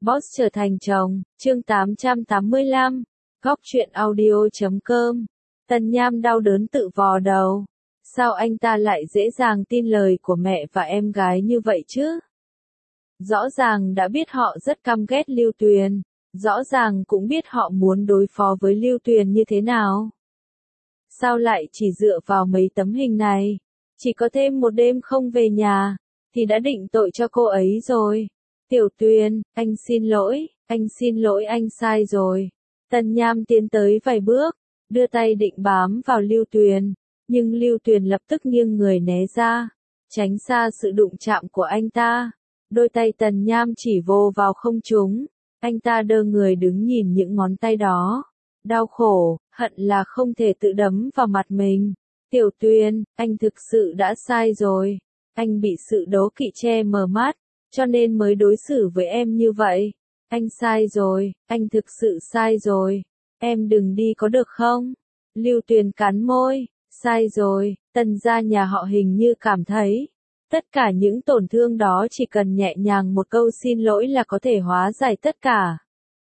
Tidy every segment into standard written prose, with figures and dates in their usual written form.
Boss trở thành chồng, chương 885, góc truyện audio.com. Tần Nham đau đớn tự vò đầu. Sao anh ta lại dễ dàng tin lời của mẹ và em gái như vậy chứ? Rõ ràng đã biết họ rất căm ghét Lưu Tuyền, rõ ràng cũng biết họ muốn đối phó với Lưu Tuyền như thế nào. Sao lại chỉ dựa vào mấy tấm hình này, chỉ có thêm một đêm không về nhà, thì đã định tội cho cô ấy rồi. Tiểu Tuyền, anh xin lỗi anh sai rồi. Tần Nham tiến tới vài bước, đưa tay định bám vào Lưu Tuyền, nhưng Lưu Tuyền lập tức nghiêng người né ra, tránh xa sự đụng chạm của anh ta. Đôi tay Tần Nham chỉ vô vào không trung, anh ta đơ người đứng nhìn những ngón tay đó. Đau khổ, hận là không thể tự đấm vào mặt mình. Tiểu Tuyền, anh thực sự đã sai rồi. Anh bị sự đố kỵ che mờ mắt, cho nên mới đối xử với em như vậy. Anh sai rồi, anh thực sự sai rồi. Em đừng đi có được không? Lưu Tuyền cắn môi, sai rồi. Tần gia nhà họ hình như cảm thấy, tất cả những tổn thương đó chỉ cần nhẹ nhàng một câu xin lỗi là có thể hóa giải tất cả.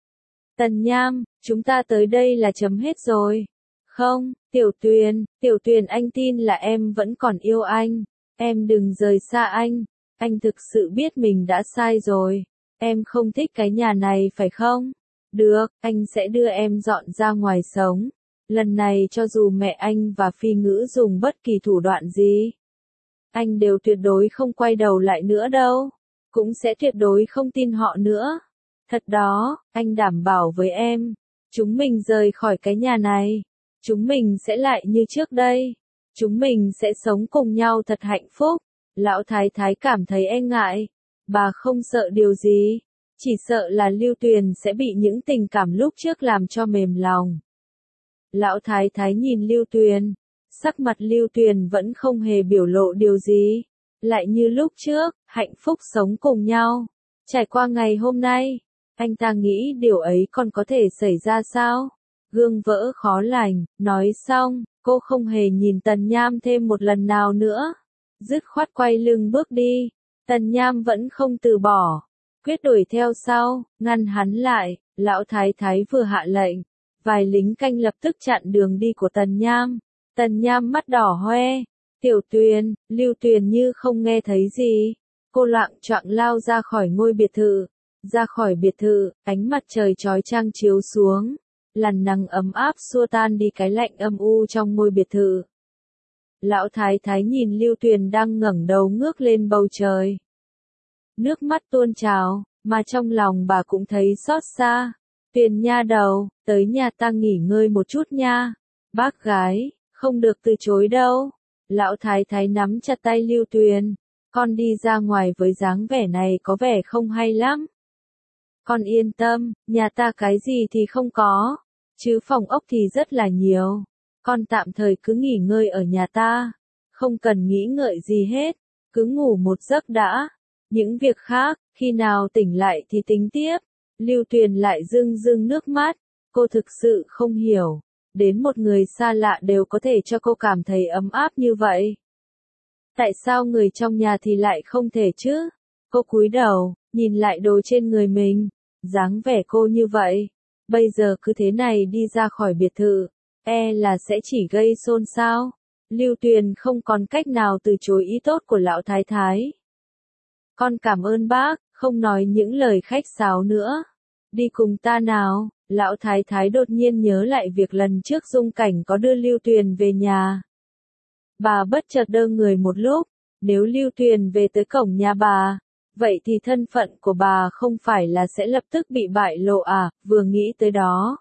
Tần Nham, chúng ta tới đây là chấm hết rồi. Không, Tiểu Tuyền anh tin là em vẫn còn yêu anh. Em đừng rời xa anh thực sự biết mình đã sai rồi. Em không thích cái nhà này phải không? Được, anh sẽ đưa em dọn ra ngoài sống. Lần này cho dù mẹ anh và Phi Ngữ dùng bất kỳ thủ đoạn gì, anh đều tuyệt đối không quay đầu lại nữa đâu. Cũng sẽ tuyệt đối không tin họ nữa. Thật đó, anh đảm bảo với em. Chúng mình rời khỏi cái nhà này. Chúng mình sẽ lại như trước đây. Chúng mình sẽ sống cùng nhau thật hạnh phúc. Lão Thái Thái cảm thấy e ngại. Bà không sợ điều gì. Chỉ sợ là Lưu Tuyền sẽ bị những tình cảm lúc trước làm cho mềm lòng. Lão Thái Thái nhìn Lưu Tuyền. Sắc mặt Lưu Tuyền vẫn không hề biểu lộ điều gì. Lại như lúc trước, hạnh phúc sống cùng nhau. Trải qua ngày hôm nay, anh ta nghĩ điều ấy còn có thể xảy ra sao? Gương vỡ khó lành, nói xong, cô không hề nhìn Tần Nham thêm một lần nào nữa. Dứt khoát quay lưng bước đi. Tần Nham vẫn không từ bỏ. Quyết đuổi theo sau, ngăn hắn lại. Lão Thái Thái vừa hạ lệnh. Vài lính canh lập tức chặn đường đi của Tần Nham. Tần Nham mắt đỏ hoe. Tiểu Tuyền, Lưu Tuyền như không nghe thấy gì. Cô loạng choạng lao ra khỏi ngôi biệt thự. Ra khỏi biệt thự, ánh mặt trời chói chang chiếu xuống. Làn nắng ấm áp xua tan đi cái lạnh âm u trong ngôi biệt thự. Lão Thái Thái nhìn Lưu Tuyền đang ngẩng đầu ngước lên bầu trời. Nước mắt tuôn trào, mà trong lòng bà cũng thấy xót xa. Tuyền nha đầu, tới nhà ta nghỉ ngơi một chút nha. Bác gái, không được từ chối đâu. Lão Thái Thái nắm chặt tay Lưu Tuyền. Con đi ra ngoài với dáng vẻ này có vẻ không hay lắm. Con yên tâm, nhà ta cái gì thì không có, chứ phòng ốc thì rất là nhiều. Con tạm thời cứ nghỉ ngơi ở nhà ta, không cần nghĩ ngợi gì hết, cứ ngủ một giấc đã. Những việc khác, khi nào tỉnh lại thì tính tiếp. Lưu Tuyền lại rưng rưng nước mắt, cô thực sự không hiểu, đến một người xa lạ đều có thể cho cô cảm thấy ấm áp như vậy. Tại sao người trong nhà thì lại không thể chứ? Cô cúi đầu, nhìn lại đồ trên người mình, dáng vẻ cô như vậy, bây giờ cứ thế này đi ra khỏi biệt thự, e là sẽ chỉ gây xôn xao. Lưu Tuyền không còn cách nào từ chối ý tốt của Lão Thái Thái. Con cảm ơn bác, không nói những lời khách sáo nữa. Đi cùng ta nào. Lão Thái Thái đột nhiên nhớ lại việc lần trước Dung Cảnh có đưa Lưu Tuyền về nhà. Bà bất chợt đơ người một lúc, nếu Lưu Tuyền về tới cổng nhà bà, vậy thì thân phận của bà không phải là sẽ lập tức bị bại lộ à? Vừa nghĩ tới đó,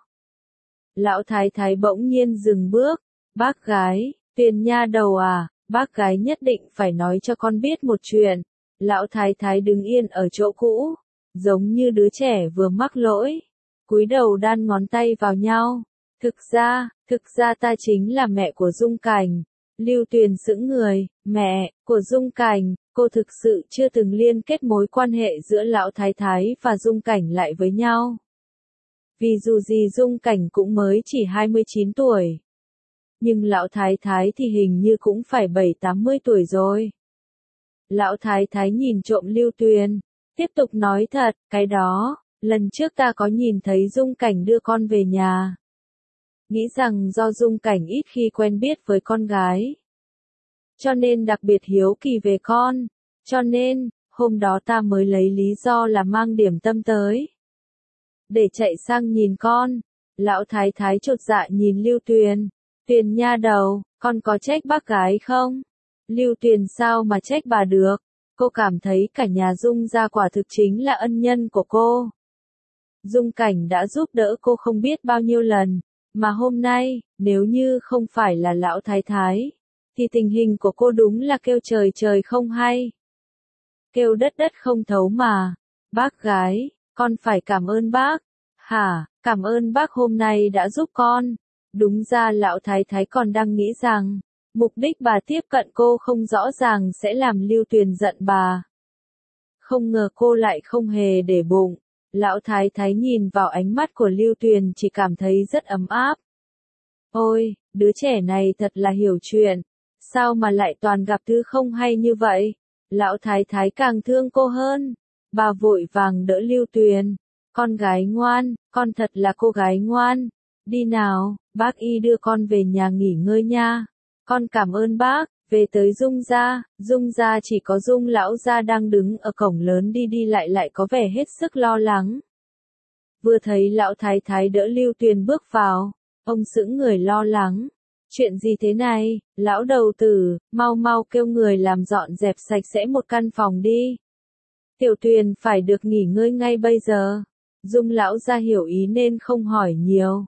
Lão Thái Thái bỗng nhiên dừng bước. Bác gái, Tuyền nha đầu à, bác gái nhất định phải nói cho con biết một chuyện. Lão Thái Thái đứng yên ở chỗ cũ, giống như đứa trẻ vừa mắc lỗi, cúi đầu đan ngón tay vào nhau. Thực ra ta chính là mẹ của Dung Cảnh. Lưu Tuyền sững người. Mẹ của Dung Cảnh? Cô thực sự chưa từng liên kết mối quan hệ giữa Lão Thái Thái và Dung Cảnh lại với nhau. Vì dù gì Dung Cảnh cũng mới chỉ 29 tuổi. Nhưng Lão Thái Thái thì hình như cũng phải 7-80 tuổi rồi. Lão Thái Thái nhìn trộm Lưu Tuyền, tiếp tục nói thật, cái đó, Lần trước ta có nhìn thấy Dung Cảnh đưa con về nhà. Nghĩ rằng do Dung Cảnh ít khi quen biết với con gái, cho nên đặc biệt hiếu kỳ về con. Cho nên, hôm đó ta mới lấy lý do là mang điểm tâm tới, để chạy sang nhìn con. Lão thái thái chột dạ nhìn Lưu Tuyền. Tuyền nha đầu, con có trách bác gái không? Lưu Tuyền sao mà trách bà được? Cô cảm thấy cả nhà Dung gia quả thực chính là ân nhân của cô. Dung Cảnh đã giúp đỡ cô không biết bao nhiêu lần, mà hôm nay, nếu như không phải là lão thái thái, thì tình hình của cô đúng là kêu trời trời không hay, kêu đất đất không thấu mà. Bác gái, con phải cảm ơn bác. Hả, cảm ơn bác hôm nay đã giúp con. Đúng ra lão thái thái còn đang nghĩ rằng, mục đích bà tiếp cận cô không rõ ràng sẽ làm Lưu Tuyền giận bà. Không ngờ cô lại không hề để bụng. Lão thái thái nhìn vào ánh mắt của Lưu Tuyền chỉ cảm thấy rất ấm áp. Ôi, đứa trẻ này thật là hiểu chuyện. Sao mà lại toàn gặp thứ không hay như vậy? Lão thái thái càng thương cô hơn. Bà vội vàng đỡ Lưu Tuyền. Con gái ngoan, con thật là cô gái ngoan. Đi nào, bác y đưa con về nhà nghỉ ngơi nha. Con cảm ơn bác. Về tới Dung gia chỉ có Dung lão gia đang đứng ở cổng lớn đi đi lại có vẻ hết sức lo lắng. Vừa thấy lão thái thái đỡ Lưu Tuyền bước vào, ông sững người lo lắng. Chuyện gì thế này, lão đầu tử, mau mau kêu người làm dọn dẹp sạch sẽ một căn phòng đi. Tiểu Tuyền phải được nghỉ ngơi ngay bây giờ. Dung lão gia hiểu ý nên không hỏi nhiều.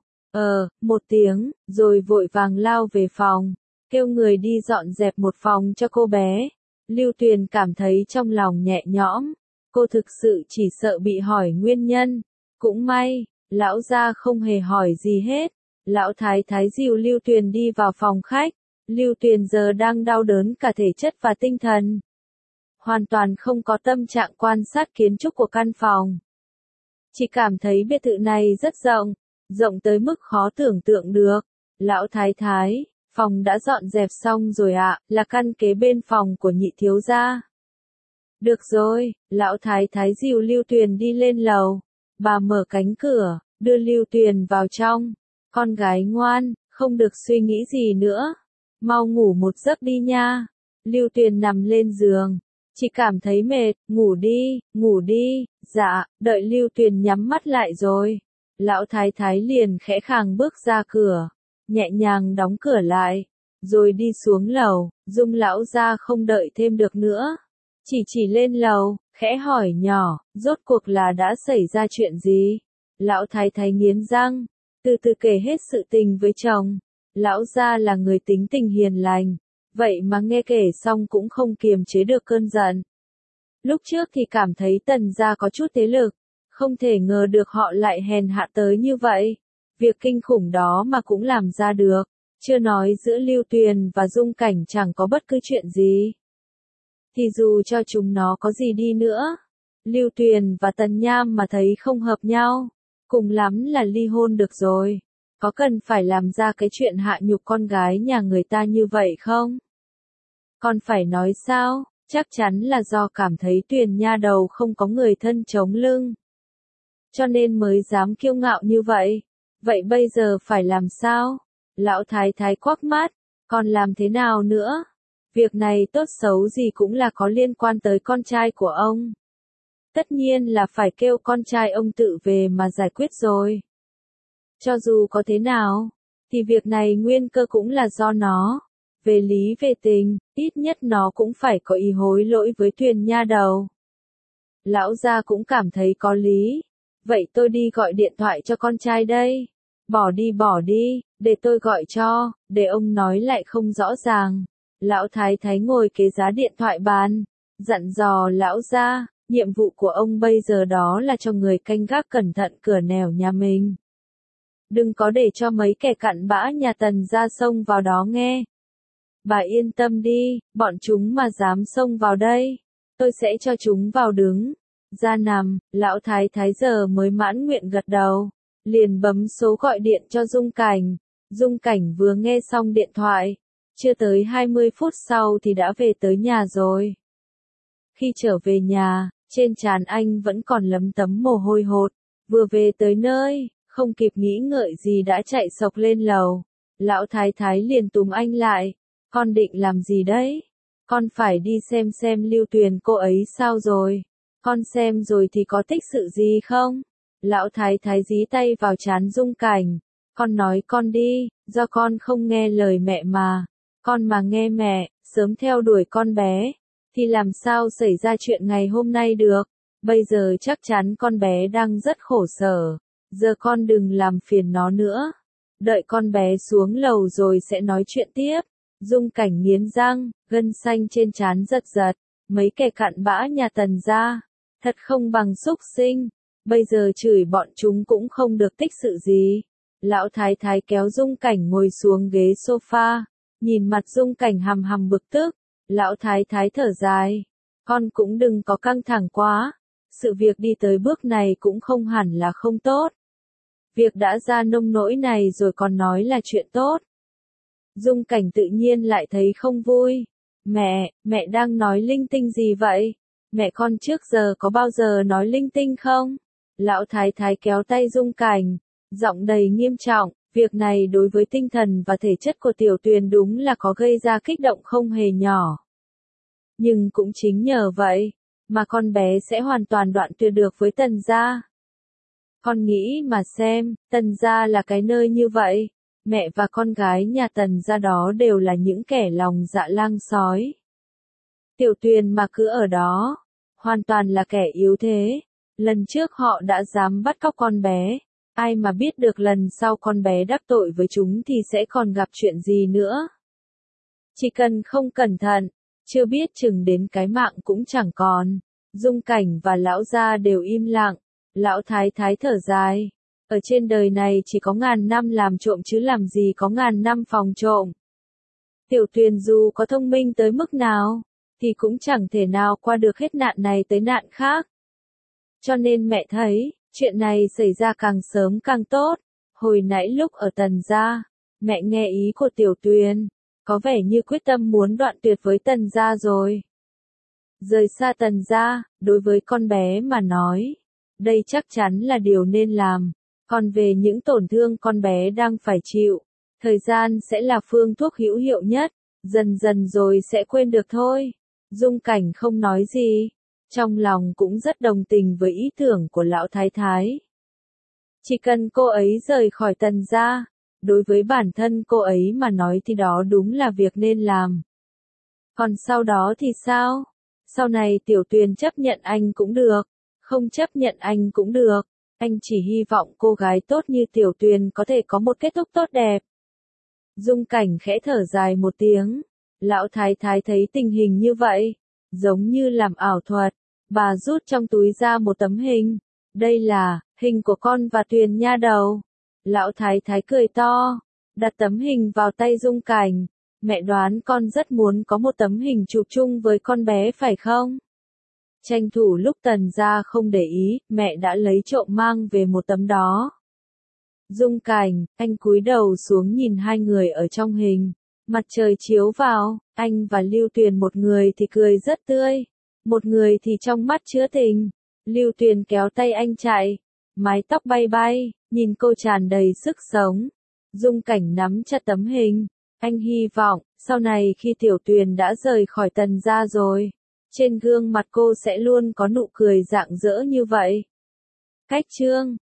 Một tiếng, rồi vội vàng lao về phòng, kêu người đi dọn dẹp một phòng cho cô bé. Lưu Tuyền cảm thấy trong lòng nhẹ nhõm. Cô thực sự chỉ sợ bị hỏi nguyên nhân. Cũng may, lão gia không hề hỏi gì hết. Lão thái thái dìu Lưu Tuyền đi vào phòng khách. Lưu Tuyền giờ đang đau đớn cả thể chất và tinh thần, hoàn toàn không có tâm trạng quan sát kiến trúc của căn phòng. Chỉ cảm thấy biệt thự này rất rộng, rộng tới mức khó tưởng tượng được. Lão thái thái, phòng đã dọn dẹp xong rồi ạ, là căn kế bên phòng của nhị thiếu gia. Được rồi, lão thái thái dìu Lưu Tuyền đi lên lầu. Bà mở cánh cửa, đưa Lưu Tuyền vào trong. Con gái ngoan, không được suy nghĩ gì nữa. Mau ngủ một giấc đi nha. Lưu Tuyền nằm lên giường, chỉ cảm thấy mệt, ngủ đi, dạ, đợi Lưu Tuyền nhắm mắt lại rồi. Lão thái thái liền khẽ khàng bước ra cửa, nhẹ nhàng đóng cửa lại, rồi đi xuống lầu. Dung lão gia không đợi thêm được nữa, chỉ lên lầu, khẽ hỏi nhỏ, rốt cuộc là đã xảy ra chuyện gì? Lão thái thái nghiến răng, từ từ kể hết sự tình với chồng. Lão gia là người tính tình hiền lành, vậy mà nghe kể xong cũng không kiềm chế được cơn giận. Lúc trước thì cảm thấy Tần gia có chút thế lực, không thể ngờ được họ lại hèn hạ tới như vậy. Việc kinh khủng đó mà cũng làm ra được, chưa nói giữa Lưu Tuyền và Dung Cảnh chẳng có bất cứ chuyện gì. Thì dù cho chúng nó có gì đi nữa, Lưu Tuyền và Tần Nham mà thấy không hợp nhau, cùng lắm là ly hôn được rồi. Có cần phải làm ra cái chuyện hạ nhục con gái nhà người ta như vậy không? Còn phải nói sao, chắc chắn là do cảm thấy Tuyền nha đầu không có người thân chống lưng, cho nên mới dám kiêu ngạo như vậy. Vậy bây giờ phải làm sao? Lão thái thái quắc mắt, còn làm thế nào nữa? Việc này tốt xấu gì cũng là có liên quan tới con trai của ông. Tất nhiên là phải kêu con trai ông tự về mà giải quyết rồi. Cho dù có thế nào, thì việc này nguyên cơ cũng là do nó. Về lý về tình, ít nhất nó cũng phải có ý hối lỗi với Tuyền nha đầu. Lão gia cũng cảm thấy có lý. Vậy tôi đi gọi điện thoại cho con trai đây. Bỏ đi, để tôi gọi cho, để ông nói lại không rõ ràng. Lão thái thái ngồi kế giá điện thoại bàn, dặn dò lão gia, nhiệm vụ của ông bây giờ đó là cho người canh gác cẩn thận cửa nẻo nhà mình. Đừng có để cho mấy kẻ cặn bã nhà Tần gia xông vào đó nghe. Bà yên tâm đi, bọn chúng mà dám xông vào đây, tôi sẽ cho chúng vào đứng ra nằm. Lão thái thái giờ mới mãn nguyện gật đầu, liền bấm số gọi điện cho Dung Cảnh. Dung Cảnh vừa nghe xong điện thoại, chưa tới 20 phút sau thì đã về tới nhà rồi. Khi trở về nhà, trên trán anh vẫn còn lấm tấm mồ hôi hột, Vừa về tới nơi, không kịp nghĩ ngợi gì đã chạy xộc lên lầu. Lão thái thái liền túm anh lại. Con định làm gì đấy? Con phải đi xem Lưu Tuyền cô ấy sao rồi. Con xem rồi thì có tích sự gì không? Lão thái thái dí tay vào trán Dung Cảnh. Con nói con đi, do con không nghe lời mẹ mà. Con mà nghe mẹ, sớm theo đuổi con bé, thì làm sao xảy ra chuyện ngày hôm nay được. Bây giờ chắc chắn con bé đang rất khổ sở. Giờ con đừng làm phiền nó nữa. Đợi con bé xuống lầu rồi sẽ nói chuyện tiếp. Dung Cảnh nghiến răng, gân xanh trên trán giật giật. Mấy kẻ cặn bã nhà Tần gia, thật không bằng súc sinh. Bây giờ chửi bọn chúng cũng không được tích sự gì. Lão thái thái kéo Dung Cảnh ngồi xuống ghế sofa, nhìn mặt Dung Cảnh hầm hầm bực tức. Lão thái thái thở dài. Con cũng đừng có căng thẳng quá. Sự việc đi tới bước này cũng không hẳn là không tốt. Việc đã ra nông nỗi này rồi còn nói là chuyện tốt. Dung Cảnh tự nhiên lại thấy không vui. Mẹ đang nói linh tinh gì vậy? Mẹ con trước giờ có bao giờ nói linh tinh không? Lão thái thái kéo tay Dung Cảnh, giọng đầy nghiêm trọng. Việc này đối với tinh thần và thể chất của Tiểu Tuyền đúng là có gây ra kích động không hề nhỏ. Nhưng cũng chính nhờ vậy, mà con bé sẽ hoàn toàn đoạn tuyệt được với Tần gia. Con nghĩ mà xem, Tần gia là cái nơi như vậy. Mẹ và con gái nhà Tần gia đó đều là những kẻ lòng dạ lang sói. Tiểu Tuyền mà cứ ở đó, hoàn toàn là kẻ yếu thế. Lần trước họ đã dám bắt cóc con bé. Ai mà biết được lần sau con bé đắc tội với chúng thì sẽ còn gặp chuyện gì nữa. Chỉ cần không cẩn thận, chưa biết chừng đến cái mạng cũng chẳng còn. Dung Cảnh và lão gia đều im lặng. Lão thái thái thở dài. Ở trên đời này chỉ có 1000 năm làm trộm chứ làm gì có 1000 năm phòng trộm. Tiểu Tuyền dù có thông minh tới mức nào, thì cũng chẳng thể nào qua được hết nạn này tới nạn khác. Cho nên mẹ thấy, chuyện này xảy ra càng sớm càng tốt. Hồi nãy lúc ở Tần gia, mẹ nghe ý của Tiểu Tuyền, có vẻ như quyết tâm muốn đoạn tuyệt với Tần gia rồi. Rời xa Tần gia, đối với con bé mà nói, đây chắc chắn là điều nên làm. Còn về những tổn thương con bé đang phải chịu, thời gian sẽ là phương thuốc hữu hiệu nhất, dần dần rồi sẽ quên được thôi. Dung Cảnh không nói gì, trong lòng cũng rất đồng tình với ý tưởng của lão thái thái. Chỉ cần cô ấy rời khỏi Tần gia, đối với bản thân cô ấy mà nói thì đó đúng là việc nên làm. Còn sau đó thì sao? Sau này Tiểu Tuyền chấp nhận anh cũng được, không chấp nhận anh cũng được. Anh chỉ hy vọng cô gái tốt như Tiểu Tuyền có thể có một kết thúc tốt đẹp. Dung Cảnh khẽ thở dài một tiếng. Lão thái thái thấy tình hình như vậy, giống như làm ảo thuật. Bà rút trong túi ra một tấm hình. Đây là hình của con và Tuyền nha đầu. Lão thái thái cười to, đặt tấm hình vào tay Dung Cảnh. Mẹ đoán con rất muốn có một tấm hình chụp chung với con bé phải không? Tranh thủ lúc Tần gia không để ý, mẹ đã lấy trộm mang về một tấm đó. Dung Cảnh, anh cúi đầu xuống nhìn hai người ở trong hình. Mặt trời chiếu vào, anh và Lưu Tuyền, một người thì cười rất tươi, một người thì trong mắt chứa tình. Lưu Tuyền kéo tay anh chạy, mái tóc bay bay, nhìn cô tràn đầy sức sống. Dung Cảnh nắm chặt tấm hình, anh hy vọng, sau này khi Tiểu Tuyền đã rời khỏi Tần gia rồi, trên gương mặt cô sẽ luôn có nụ cười rạng rỡ như vậy. Cách chương